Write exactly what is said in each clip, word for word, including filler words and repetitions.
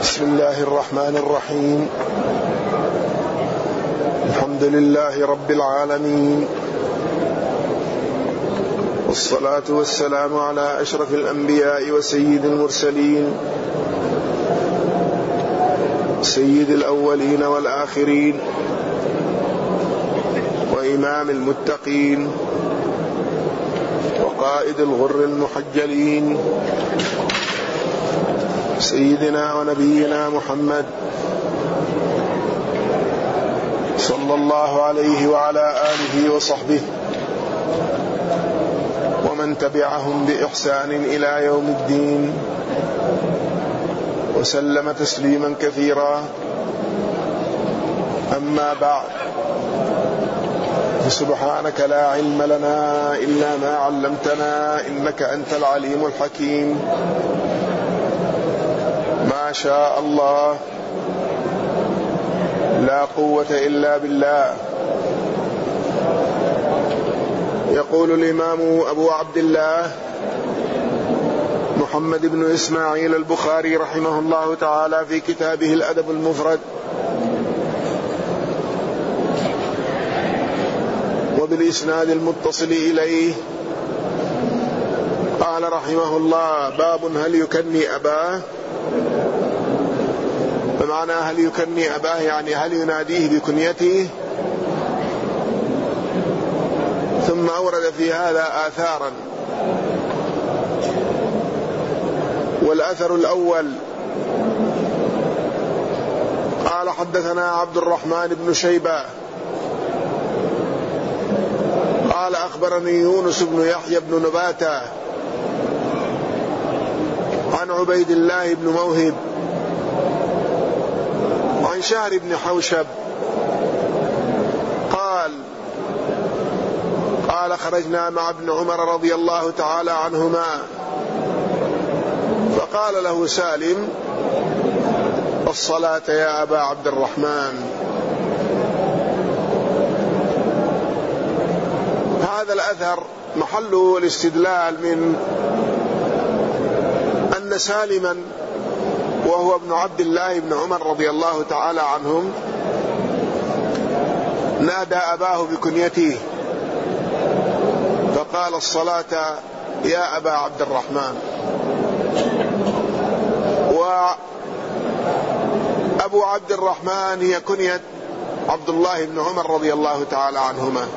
بسم الله الرحمن الرحيم. الحمد لله رب العالمين، والصلاة والسلام على أشرف الأنبياء وسيد المرسلين، سيد الأولين والآخرين، وإمام المتقين، وقائد الغر المحجلين، سيدنا ونبينا محمد صلى الله عليه وعلى آله وصحبه ومن تبعهم بإحسان إلى يوم الدين، وسلم تسليما كثيرا. أما بعد، فسبحانك لا علم لنا إلا ما علمتنا، إنك أنت العليم الحكيم. ما شاء الله، لا قوة إلا بالله. يقول الإمام أبو عبد الله محمد بن إسماعيل البخاري رحمه الله تعالى في كتابه الأدب المفرد: وبالإسناد المتصل إليه قال رحمه الله: باب هل يكني أباه. بمعنى هل يكني أباه يعني هل يناديه بكنيته. ثم أورد في هذا آثارا، والأثر الأول قال: حدثنا عبد الرحمن بن شيبة قال: أخبرني يونس بن يحيى بن نباتة عن عبيد الله بن موهب عن شهر بن حوشب قال: قال: خرجنا مع ابن عمر رضي الله تعالى عنهما، فقال له سالم: الصلاة يا أبا عبد الرحمن. هذا الأثر محله الاستدلال من أن سالما وهو ابن عبد الله بن عمر رضي الله تعالى عنهم نادى أباه بكنيته، فقال: الصلاة يا أبا عبد الرحمن. وأبو عبد الرحمن هي كنية عبد الله بن عمر رضي الله تعالى عنهما.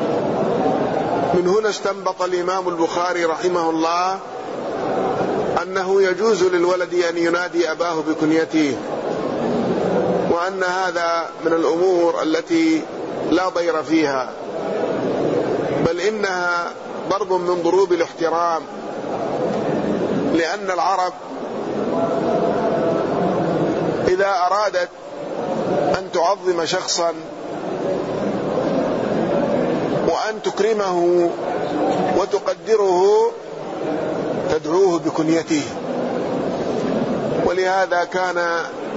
من هنا استنبط الإمام البخاري رحمه الله أنه يجوز للولد أن ينادي أباه بكنيته، وأن هذا من الأمور التي لا ضير فيها، بل إنها ضرب من ضروب الاحترام، لأن العرب إذا أرادت أن تعظم شخصا وأن تكرمه وتقدره تدعوه بكنيته. ولهذا كان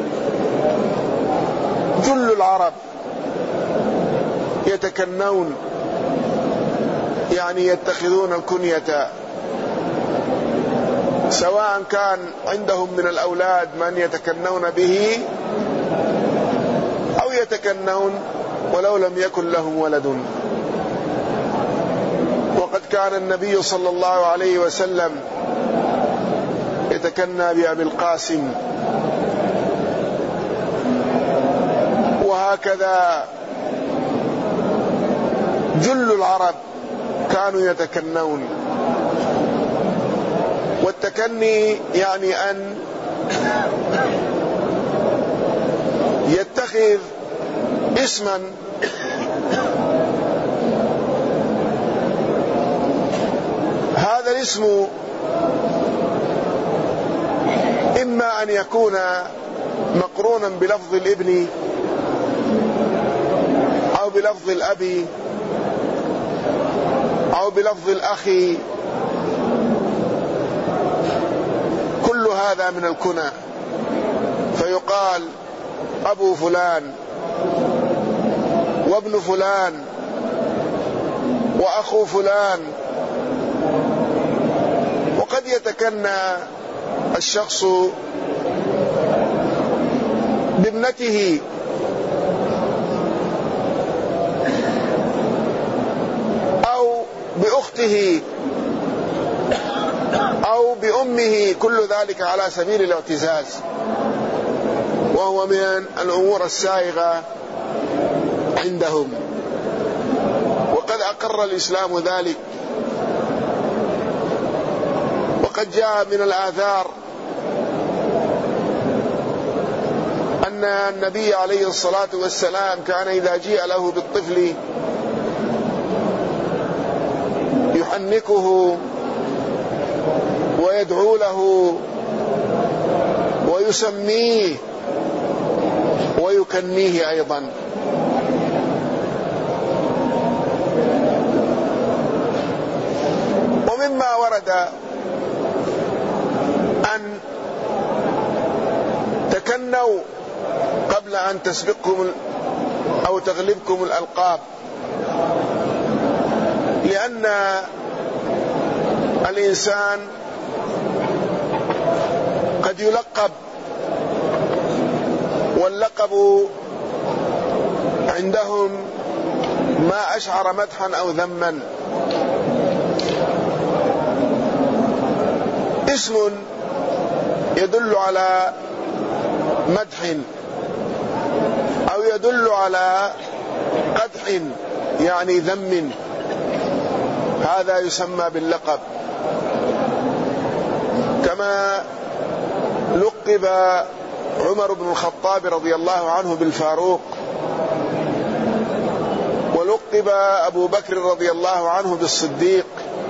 جل العرب يتكنون، يعني يتخذون الكنية، سواء كان عندهم من الأولاد من يتكنون به أو يتكنون ولو لم يكن لهم ولد. وقد كان النبي صلى الله عليه وسلم يتكنى بأبي القاسم، وهكذا جل العرب كانوا يتكنون. والتكني يعني أن يتخذ اسما هذا الاسم إما أن يكون مقرونا بلفظ الابن أو بلفظ الأب أو بلفظ الأخ، كل هذا من الكنى، فيقال أبو فلان وابن فلان وأخو فلان. وقد يتكنى الشخص بابنته أو بأخته أو بأمه، كل ذلك على سبيل الاعتزاز، وهو من الأمور السائغة عندهم. وقد أقر الإسلام ذلك، وقد جاء من الآثار أن النبي عليه الصلاة والسلام كان إذا جيء له بالطفل يحنكه ويدعو له ويسميه ويكنيه أيضا. ومما ورد أن تكنوا قبل أن تسبقكم أو تغلبكم الألقاب، لأن الإنسان قد يلقب، واللقب عندهم ما أشعر مدحا أو ذما. اسم يدل على مدح أو يدل على قدح يعني ذم، هذا يسمى باللقب. كما لقب عمر بن الخطاب رضي الله عنه بالفاروق، ولقب أبو بكر رضي الله عنه بالصديق،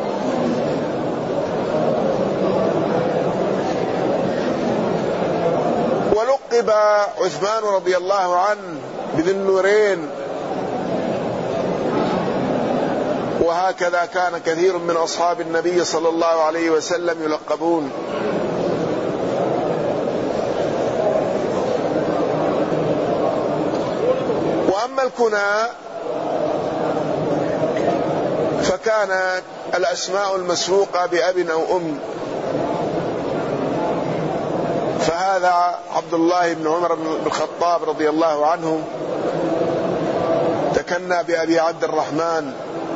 ولقب عثمان رضي الله عنه بذي النورين، وهكذا كان كثير من أصحاب النبي صلى الله عليه وسلم يلقبون. وأما الكنى فكانت الأسماء المسبوقة بأب أو أم، فهذا عبد الله بن عمر بن الخطاب رضي الله عنه تكنى بأبي عبد الرحمن،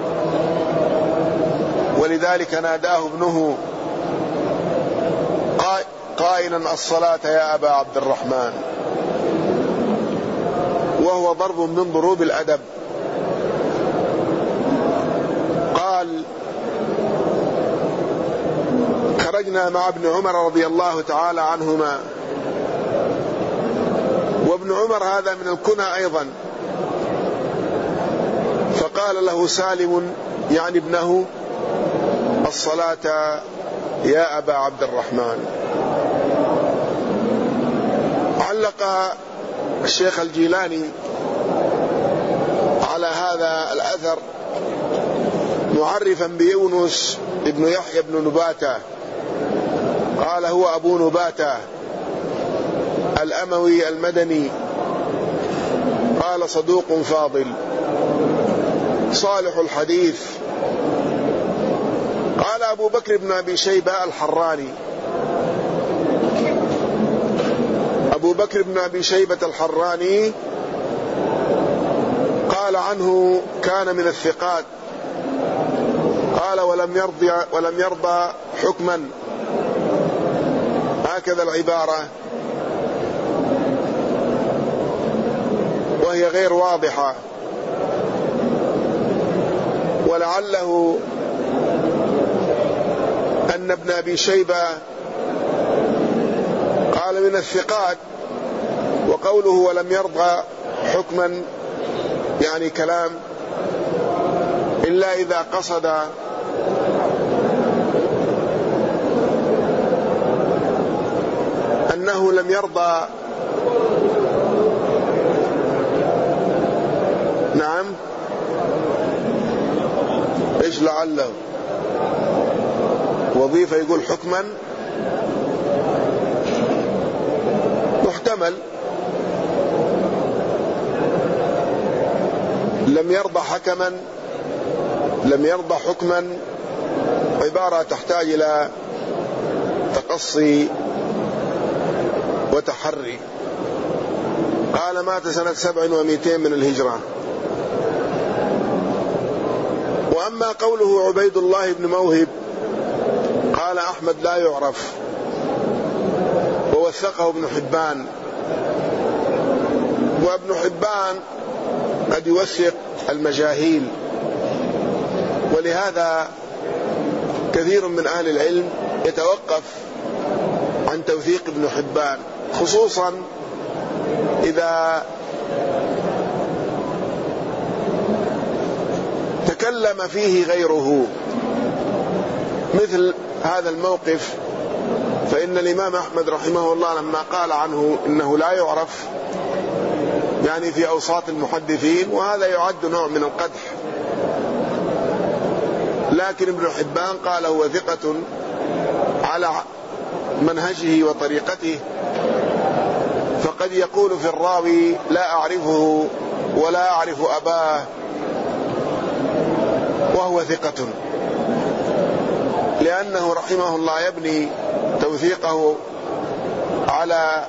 ولذلك ناداه ابنه قائلا الصلاة يا أبا عبد الرحمن، وهو ضرب من ضروب الأدب. قال خرجنا مع ابن عمر رضي الله تعالى عنهما، وابن عمر هذا من الكنى أيضا، فقال له سالم يعني ابنه الصلاة يا أبا عبد الرحمن. علق الشيخ الجيلاني على هذا الأثر معرفا بيونس ابن يحيى بن نباتة، قال هو أبو نباتة الأموي المدني، قال صدوق فاضل صالح الحديث. قال أبو بكر بن أبي شيبة الحراني، أبو بكر بن أبي شيبة الحراني قال عنه كان من الثقات، قال ولم يرضى ولم يرضى حكما، هكذا العبارة وهي غير واضحة، ولعله أن ابن أبي شيبة قال من الثقات، وقوله ولم يرضى حكما يعني كلام، إلا إذا قصد أنه لم يرضى. نعم، إيش لعله وظيفة يقول حكما، محتمل لم يرضى حكما، لم يرضى حكما، عبارة تحتاج إلى تقصي وتحري. قال مات سنة سبع ومئتين من الهجرة. وأما قوله عبيد الله بن موهب قال أحمد لا يعرف، ووثقه ابن حبان، وابن حبان قد يوثق المجاهيل، ولهذا كثير من أهل العلم يتوقف عن توثيق ابن حبان، خصوصا إذا تكلم فيه غيره، مثل هذا الموقف. فإن الإمام أحمد رحمه الله لما قال عنه إنه لا يعرف، يعني في أوساط المحدثين، وهذا يعد نوع من القدح، لكن ابن حبان قال هو ثقة على منهجه وطريقته، فقد يقول في الراوي لا أعرفه ولا أعرف أباه وهو ثقة، لأنه رحمه الله يبني توثيقه على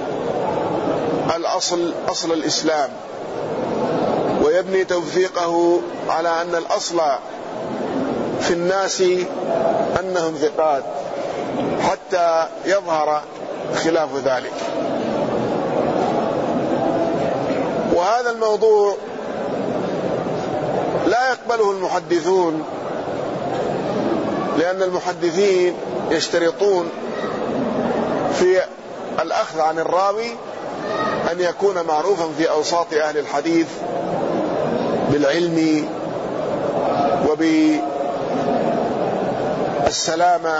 الأصل، أصل الإسلام، ويبني توثيقه على أن الأصل في الناس أنهم ثقات حتى يظهر خلاف ذلك. وهذا الموضوع لا يقبله المحدثون، لأن المحدثين يشترطون في الأخذ عن الراوي أن يكون معروفا في أوساط أهل الحديث بالعلم وبالسلامة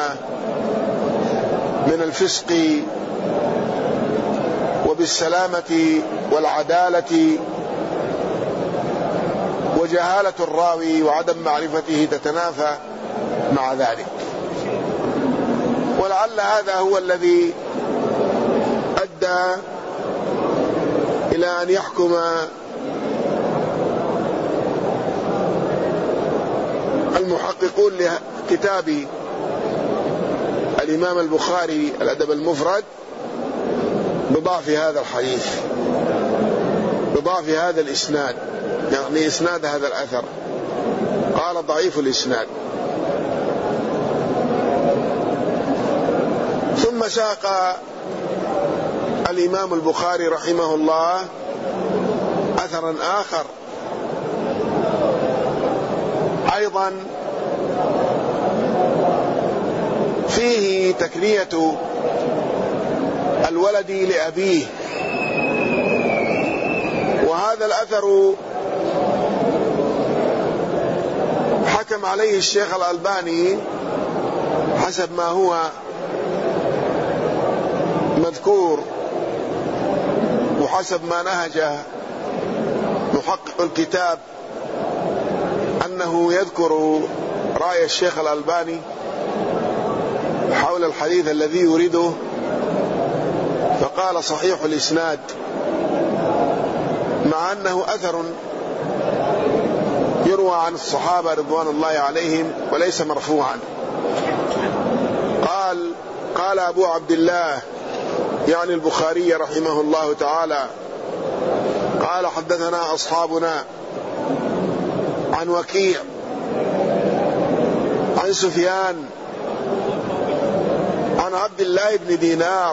من الفسق وبالسلامة والعدالة، وجهالة الراوي وعدم معرفته تتنافى مع ذلك. ولعل هذا هو الذي أدى إلى أن يحكم المحققون لكتاب الإمام البخاري الأدب المفرد بضعف هذا الحديث، بضعف هذا الإسناد، يعني إسناد هذا الأثر، قال ضعيف الإسناد. ثم ساق الإمام البخاري رحمه الله أثرا آخر أيضا فيه تكنية الولد لأبيه، وهذا الأثر حكم عليه الشيخ الألباني حسب ما هو مذكور وحسب ما نهج محقق الكتاب، أنه يذكر رأي الشيخ الألباني حول الحديث الذي يريده، فقال صحيح الإسناد، مع أنه أثر يروى عن الصحابة رضوان الله عليهم وليس مرفوعا. قال قال أبو عبد الله يعني البخاري رحمه الله تعالى قال حدثنا أصحابنا عن وكيع عن سفيان عن عبد الله بن دينار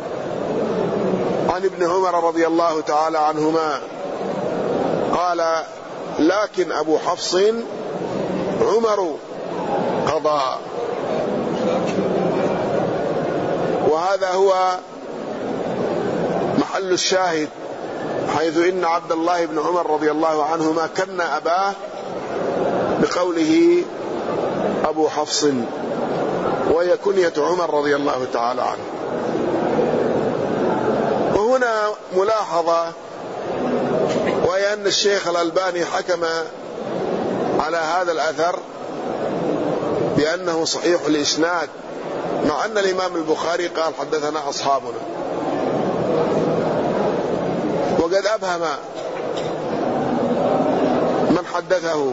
عن ابن عمر رضي الله تعالى عنهما قال لكن أبو حفص عمر قضى. وهذا هو محل الشاهد، حيث إن عبد الله بن عمر رضي الله عنهما كن أباه بقوله أبو حفص، وهي كنية عمر رضي الله تعالى عنه. وهنا ملاحظة، وهي أن الشيخ الألباني حكم على هذا الأثر بأنه صحيح الإسناد، مع أن الإمام البخاري قال حدثنا أصحابنا، وقد أبهم من حدثه.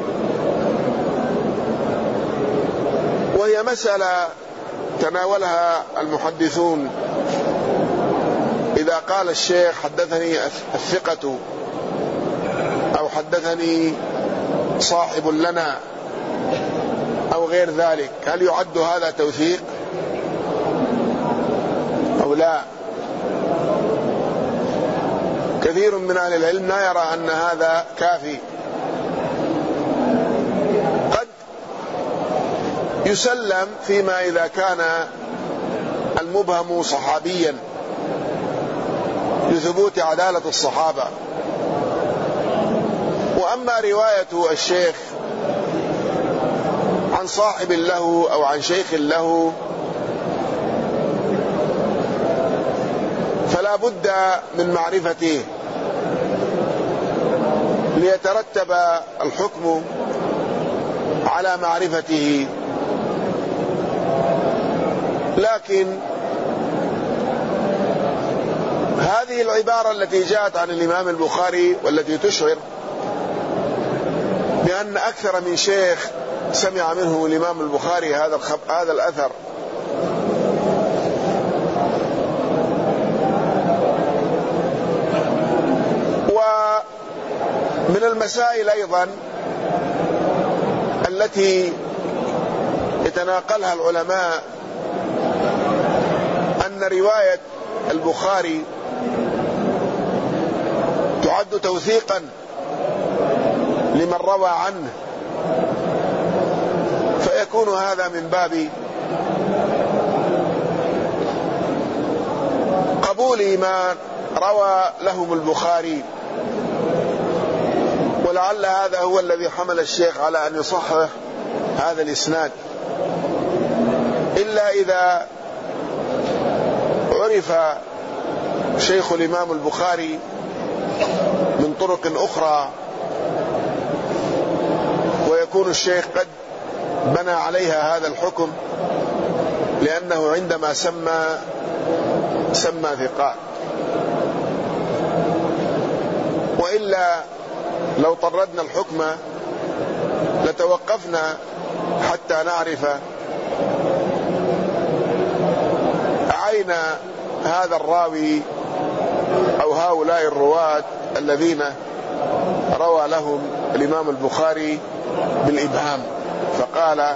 وهي مسألة تناولها المحدثون إذا قال الشيخ حدثني الثقة أو حدثني صاحب لنا أو غير ذلك، هل يعد هذا توثيق أو لا؟ كثير من أهل العلم لا يرى أن هذا كافي. قد يسلم فيما إذا كان المبهم صحابيا لثبوت عدالة الصحابة. وأما رواية الشيخ عن صاحب له أو عن شيخ له فلا بد من معرفته ليترتب الحكم على معرفته. لكن هذه العبارة التي جاءت عن الإمام البخاري والتي تشعر بأن أكثر من شيخ سمع منه الإمام البخاري هذا هذا الأثر، ومن المسائل أيضا التي يتناقلها العلماء أن رواية البخاري تعد توثيقا لمن روى عنه، فيكون هذا من باب قبول ما روى لهم البخاري. ولعل هذا هو الذي حمل الشيخ على أن يصحح هذا الإسناد، إلا إذا عرف شيخ الإمام البخاري من طرق أخرى ويكون الشيخ قد بنى عليها هذا الحكم، لأنه عندما سمى سمى ثقات. وإلا لو طردنا الحكم لتوقفنا حتى نعرف أين هذا الراوي أو هؤلاء الرواة الذين روى لهم الإمام البخاري بالإبهام، فقال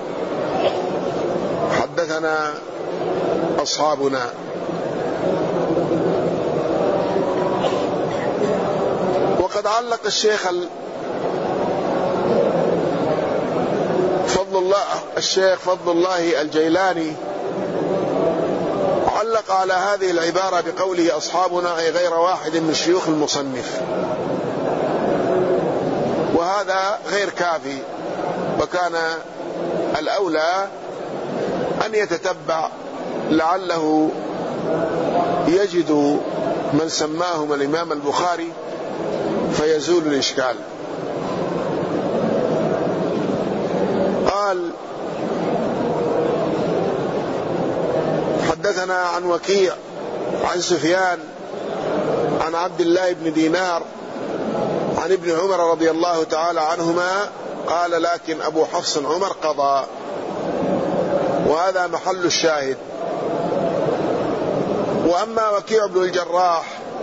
حدثنا أصحابنا. وقد علق الشيخ فضل الله الشيخ فضل الله الجيلاني علق على هذه العبارة بقوله أصحابنا أي غير واحد من شيوخ المصنف، وهذا غير كافي، وكان الأولى أن يتتبع لعله يجد من سماهم الإمام البخاري فيزول الإشكال. قال حدثنا عن وكيع عن سفيان عن عبد الله بن دينار عن ابن عمر رضي الله تعالى عنهما قال لكن أبو حفص عمر قضى، وهذا محل الشاهد. وأما وكيع بن الجراح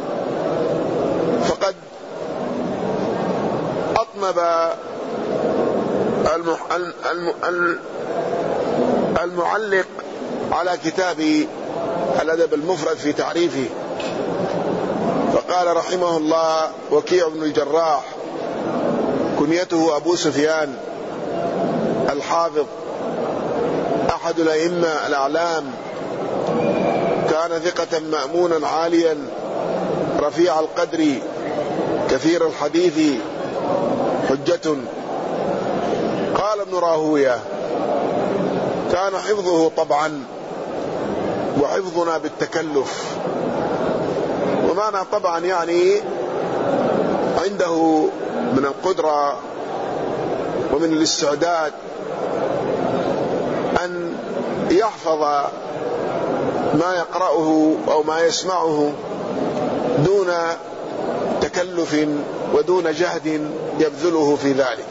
فقد أطنب المعلق على كتاب الأدب المفرد في تعريفه، فقال رحمه الله وكيع بن الجراح كنيته أبو سفيان الحافظ أحد الأئمة الأعلام، كان ثقة مأمونا عاليا رفيع القدر كثير الحديث حجة. قال ابن راهويه كان حفظه طبعا وحفظنا بالتكلف. ومعنى طبعا يعني عنده من القدرة ومن الاستعداد أن يحفظ ما يقرأه أو ما يسمعه دون تكلف ودون جهد يبذله في ذلك.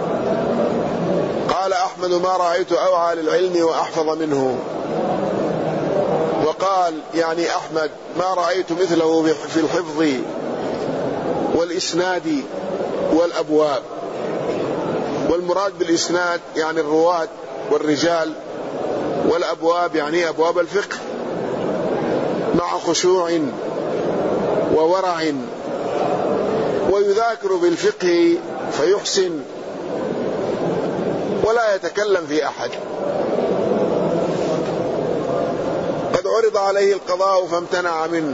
قال أحمد ما رأيت أوعى للعلم وأحفظ منه. وقال قال يعني أحمد ما رأيت مثله في الحفظ والإسناد والأبواب. والمراد بالإسناد يعني الرواة والرجال، والأبواب يعني أبواب الفقه، مع خشوع وورع، ويذاكر بالفقه فيحسن ولا يتكلم في أحد. قد عرض عليه القضاء فامتنع منه.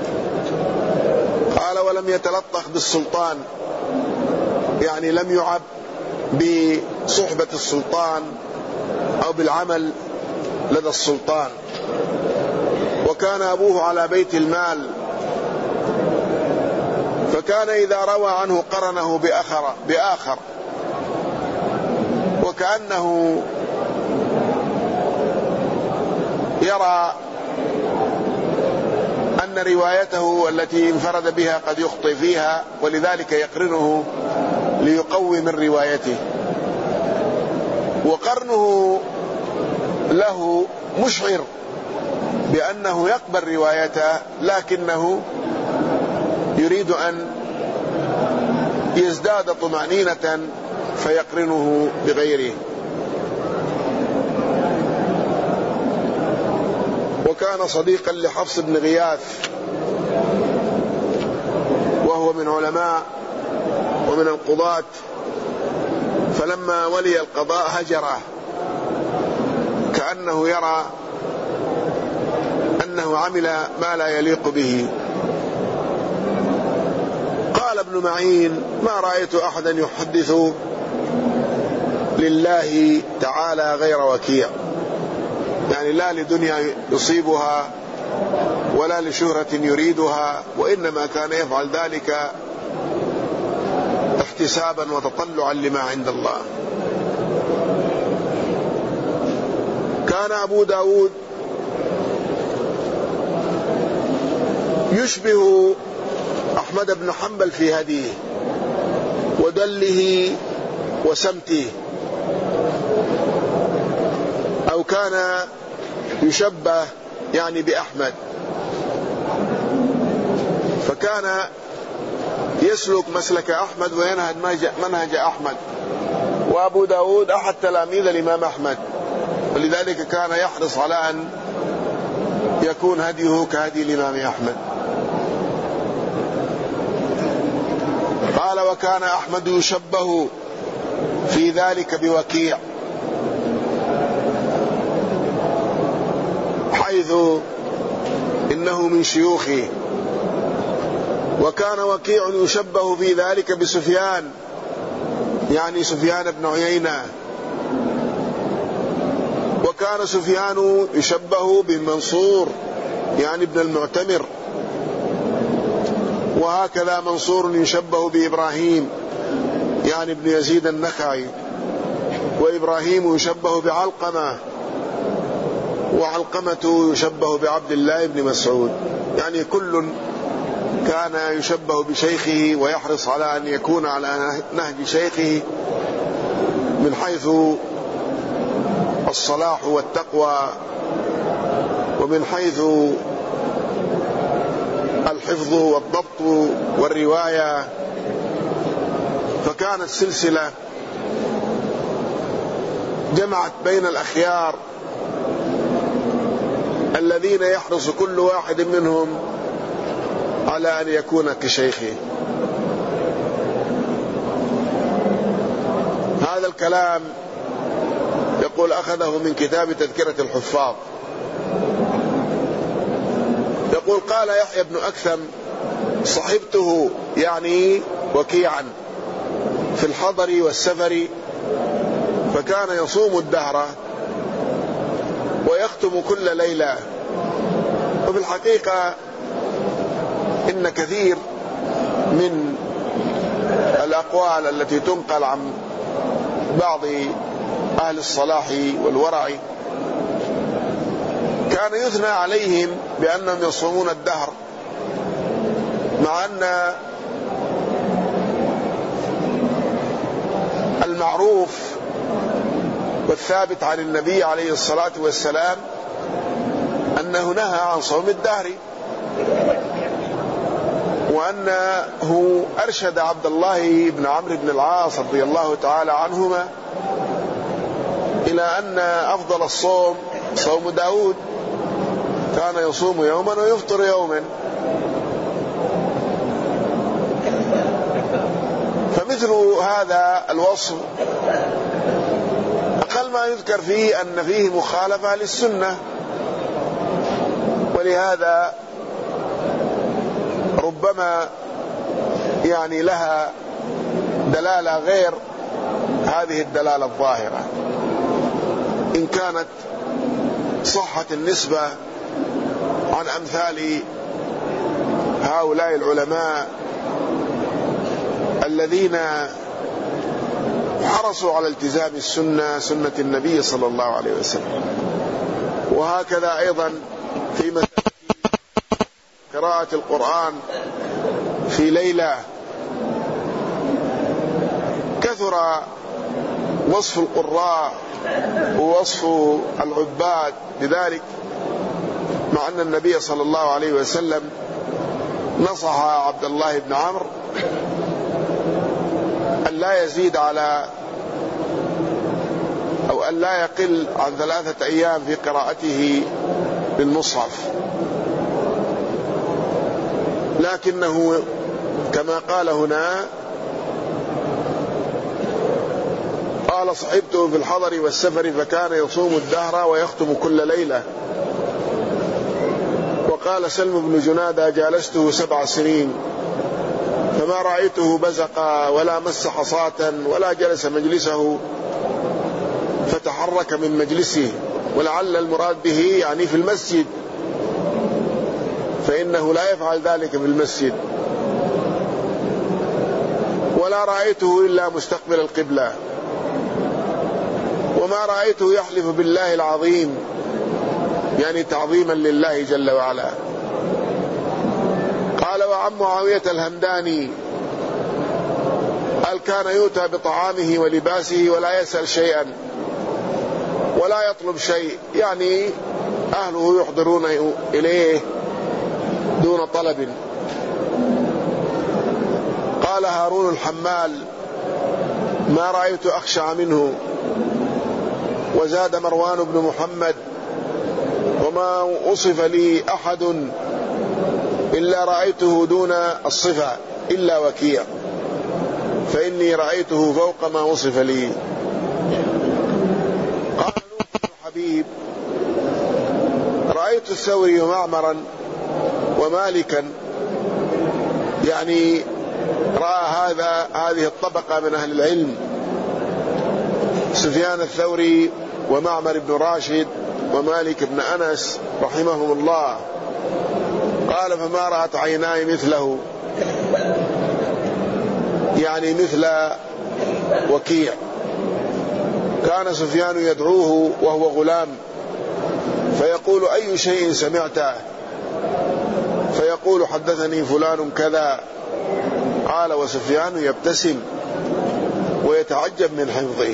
قال ولم يتلطخ بالسلطان، يعني لم يعب بصحبة السلطان أو بالعمل لدى السلطان. وكان أبوه على بيت المال، فكان إذا روى عنه قرنه بآخر, بآخر وكأنه يرى أن روايته التي انفرد بها قد يخطئ فيها، ولذلك يقرنه ليقوي من روايته. وقرنه له مشعر بأنه يقبل روايته، لكنه يريد أن يزداد طمأنينة فيقرنه بغيره. وكان صديقا لحفص بن غياث، وهو من علماء ومن القضاة، فلما ولي القضاء هجره، كأنه يرى أنه عمل ما لا يليق به. قال ابن معين ما رأيت أحدا يحدث لله تعالى غير وكيع، يعني لا لدنيا يصيبها ولا لشهرة يريدها، وإنما كان يفعل ذلك احتسابا وتطلعا لما عند الله. كان أبو داود يشبه أحمد بن حنبل في هديه ودله وسمته، أو كان يشبه يعني بأحمد، فكان يسلك مسلك أحمد وينهج منهج أحمد. وأبو داود أحد تلاميذ الإمام أحمد، ولذلك كان يحرص على أن يكون هديه كهدي الإمام أحمد. قال وكان أحمد يشبه في ذلك بوكيع، حيث إنه من شيوخه. وكان وكيع يشبه في ذلك بسفيان، يعني سفيان بن عيينة. وكان سفيان يشبه بمنصور، يعني ابن المعتمر. وهكذا منصور يشبه بإبراهيم، يعني ابن يزيد النخعي. وإبراهيم يشبه بعلقمة، وعلقمة يشبه بعبد الله بن مسعود. يعني كل كان يشبه بشيخه ويحرص على أن يكون على نهج شيخه من حيث الصلاح والتقوى، ومن حيث الحفظ والضبط والرواية. فكانت سلسلة جمعت بين الأخيار الذين يحرص كل واحد منهم على أن يكون كشيخه. هذا الكلام يقول أخذه من كتاب تذكرة الحفاظ. يقول قال يحيى بن أكثم صحبته يعني وكيعا في الحضر والسفر، فكان يصوم الدهر ويختم كل ليلة. وفي الحقيقة إن كثير من الأقوال التي تنقل عن بعض أهل الصلاح والورع كان يثنى عليهم بأنهم يصومون الدهر، مع أن المعروف والثابت عن النبي عليه الصلاة والسلام أنه نهى عن صوم الدهر، وأنه أرشد عبد الله بن عمرو بن العاص رضي الله تعالى عنهما إلى أن أفضل الصوم صوم داود، كان يصوم يوما ويفطر يوما. فمثل هذا الوصف أقل ما يذكر فيه أن فيه مخالفة للسنة، ولهذا ربما يعني لها دلالة غير هذه الدلالة الظاهرة، إن كانت صحت النسبة عن أمثال هؤلاء العلماء الذين حرصوا على التزام السنة، سنة النبي صلى الله عليه وسلم. وهكذا أيضا في مسألة قراءة القرآن في ليلة، كثر وصف القراء ووصف العباد بذلك، مع أن النبي صلى الله عليه وسلم نصح عبد الله بن عمرو أن لا يزيد على أو أن لا يقل عن ثلاثة أيام في قراءته بالمصحف، لكنه كما قال هنا قال: صحبته في الحضر والسفر فكان يصوم الدهر ويختم كل ليلة. وقال سلم بن جنادة: جالسته سبع سنين فما رأيته بزق ولا مس حصاة ولا جلس مجلسه فتحرك من مجلسه، ولعل المراد به يعني في المسجد، فإنه لا يفعل ذلك في المسجد. ولا رأيته إلا مستقبل القبلة، وما رأيته يحلف بالله العظيم، يعني تعظيما لله جل وعلا. قال: وعن معاوية الهمداني قال: كان يؤتى بطعامه ولباسه ولا يسأل شيئا ولا يطلب شيء، يعني أهله يحضرون إليه دون طلب. قال هارون الحمال: ما رأيت أخشع منه. وزاد مروان بن محمد: وما وصف لي أحد إلا رأيته دون الصفة إلا وكيع، فإني رأيته فوق ما وصف لي. قال نوح بن حبيب: رأيت الثوري ومعمرا ومالكا، يعني رأى هذا هذه الطبقة من أهل العلم، سفيان الثوري ومعمر بن راشد ومالك بن أنس رحمهم الله. قال: فما رأت عيناي مثله، يعني مثل وكيع. كان سفيان يدعوه وهو غلام فيقول: أي شيء سمعته؟ فيقول: حدثني فلان كذا. قال: وسفيان يبتسم ويتعجب من حفظه.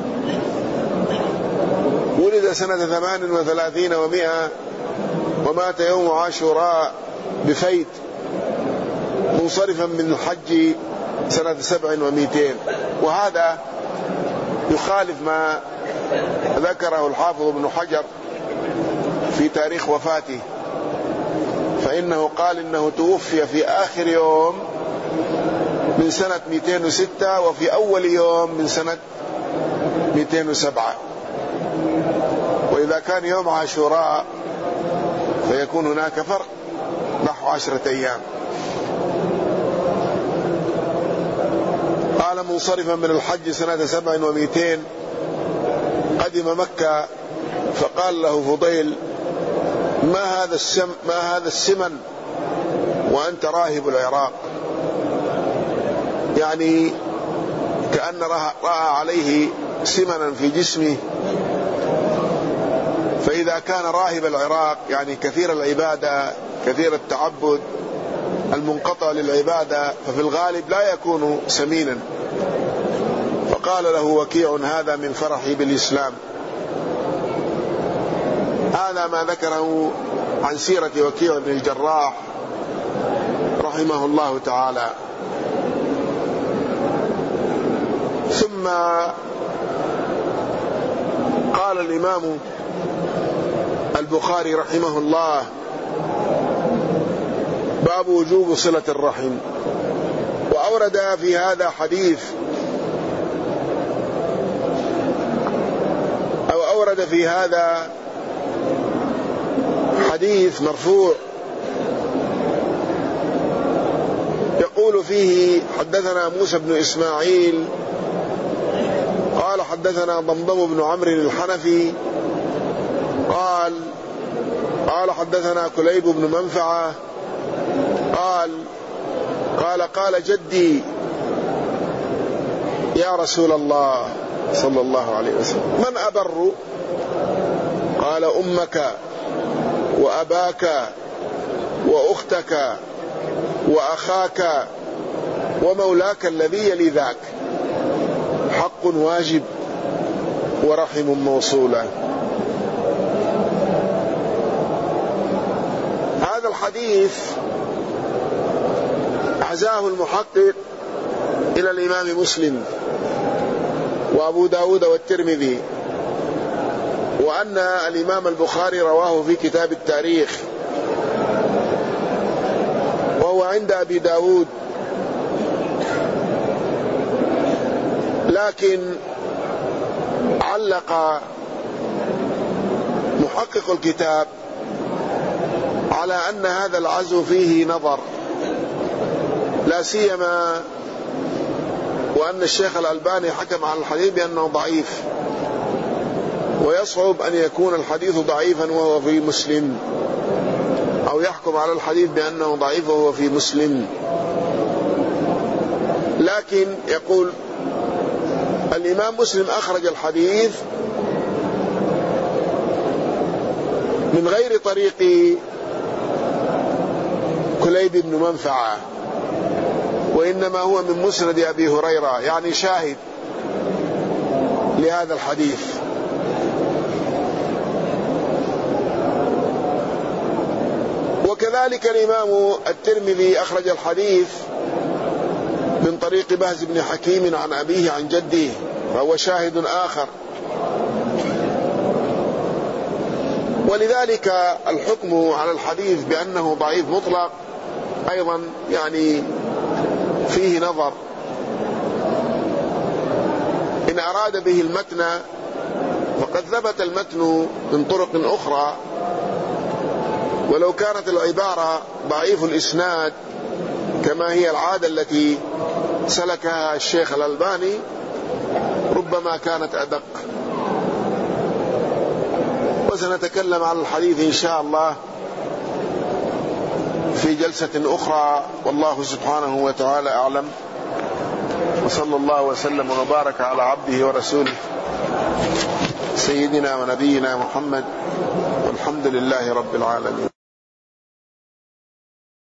ولد سنة ثمان وثلاثين ومئة ومات يوم عاشوراء بفيت، منصرفا من الحج سنة سبع ومئتين. وهذا يخالف ما ذكره الحافظ ابن حجر في تاريخ وفاته، فإنه قال إنه توفي في آخر يوم من سنة مئتين وستة وفي أول يوم من سنة مئتين وسبعة. وإذا كان يوم عاشوراء فيكون هناك فرق نحو عشرة أيام. قال: منصرفا من الحج سنة سبع ومئتين قدم مكة، فقال له فضيل: ما هذا السم ما هذا السمن وأنت راهب العراق؟ يعني كأن رأى عليه سمنا في جسمه. فإذا كان راهب العراق يعني كثير العبادة كثير التعبد المنقطع للعبادة، ففي الغالب لا يكون سمينا. فقال له وكيع: هذا من فرحي بالإسلام. هذا ما ذكره عن سيرة وكيع بن الجراح رحمه الله تعالى. ثم قال الإمام البخاري رحمه الله: باب وجوب صلة الرحم. وأورد في هذا حديث أو أورد في هذا حديث مرفوع يقول فيه: حدثنا موسى بن إسماعيل قال حدثنا ضمضم بن عمرو الحنفي قال قال حدثنا كليب بن منفعة قال قال قال جدي يا رسول الله صلى الله عليه وسلم: من أبر؟ قال: أمك وأباك وأختك وأخاك ومولاك الذي يلي ذاك، حق واجب ورحم موصولة. هذا الحديث أحزاه المحقق إلى الإمام مسلم وأبو داود والترمذي، وأن الإمام البخاري رواه في كتاب التاريخ، وهو عند أبي داود، لكن علق محقق الكتاب على أن هذا العزو فيه نظر، لا سيما وأن الشيخ الألباني حكم على الحديث بأنه ضعيف، ويصعب أن يكون الحديث ضعيفا وهو في مسلم، أو يحكم على الحديث بأنه ضعيف وهو في مسلم. لكن يقول الإمام مسلم أخرج الحديث من غير طريق كليب بن منفعة، وإنما هو من مسند أبي هريرة، يعني شاهد لهذا الحديث. وكذلك الإمام الترمذي أخرج الحديث من طريق بهز بن حكيم عن أبيه عن جده، فهو شاهد آخر. ولذلك الحكم على الحديث بأنه ضعيف مطلق أيضا يعني فيه نظر. إن أراد به المتن فقد ثبت المتن من طرق أخرى، ولو كانت العبارة ضعيف الإسناد كما هي العادة التي سلكها الشيخ الألباني ربما كانت أدق. وسنتكلم عن الحديث إن شاء الله في جلسة أخرى، والله سبحانه وتعالى أعلم، وصلى الله وسلم وبارك على عبده ورسوله سيدنا ونبينا محمد، والحمد لله رب العالمين.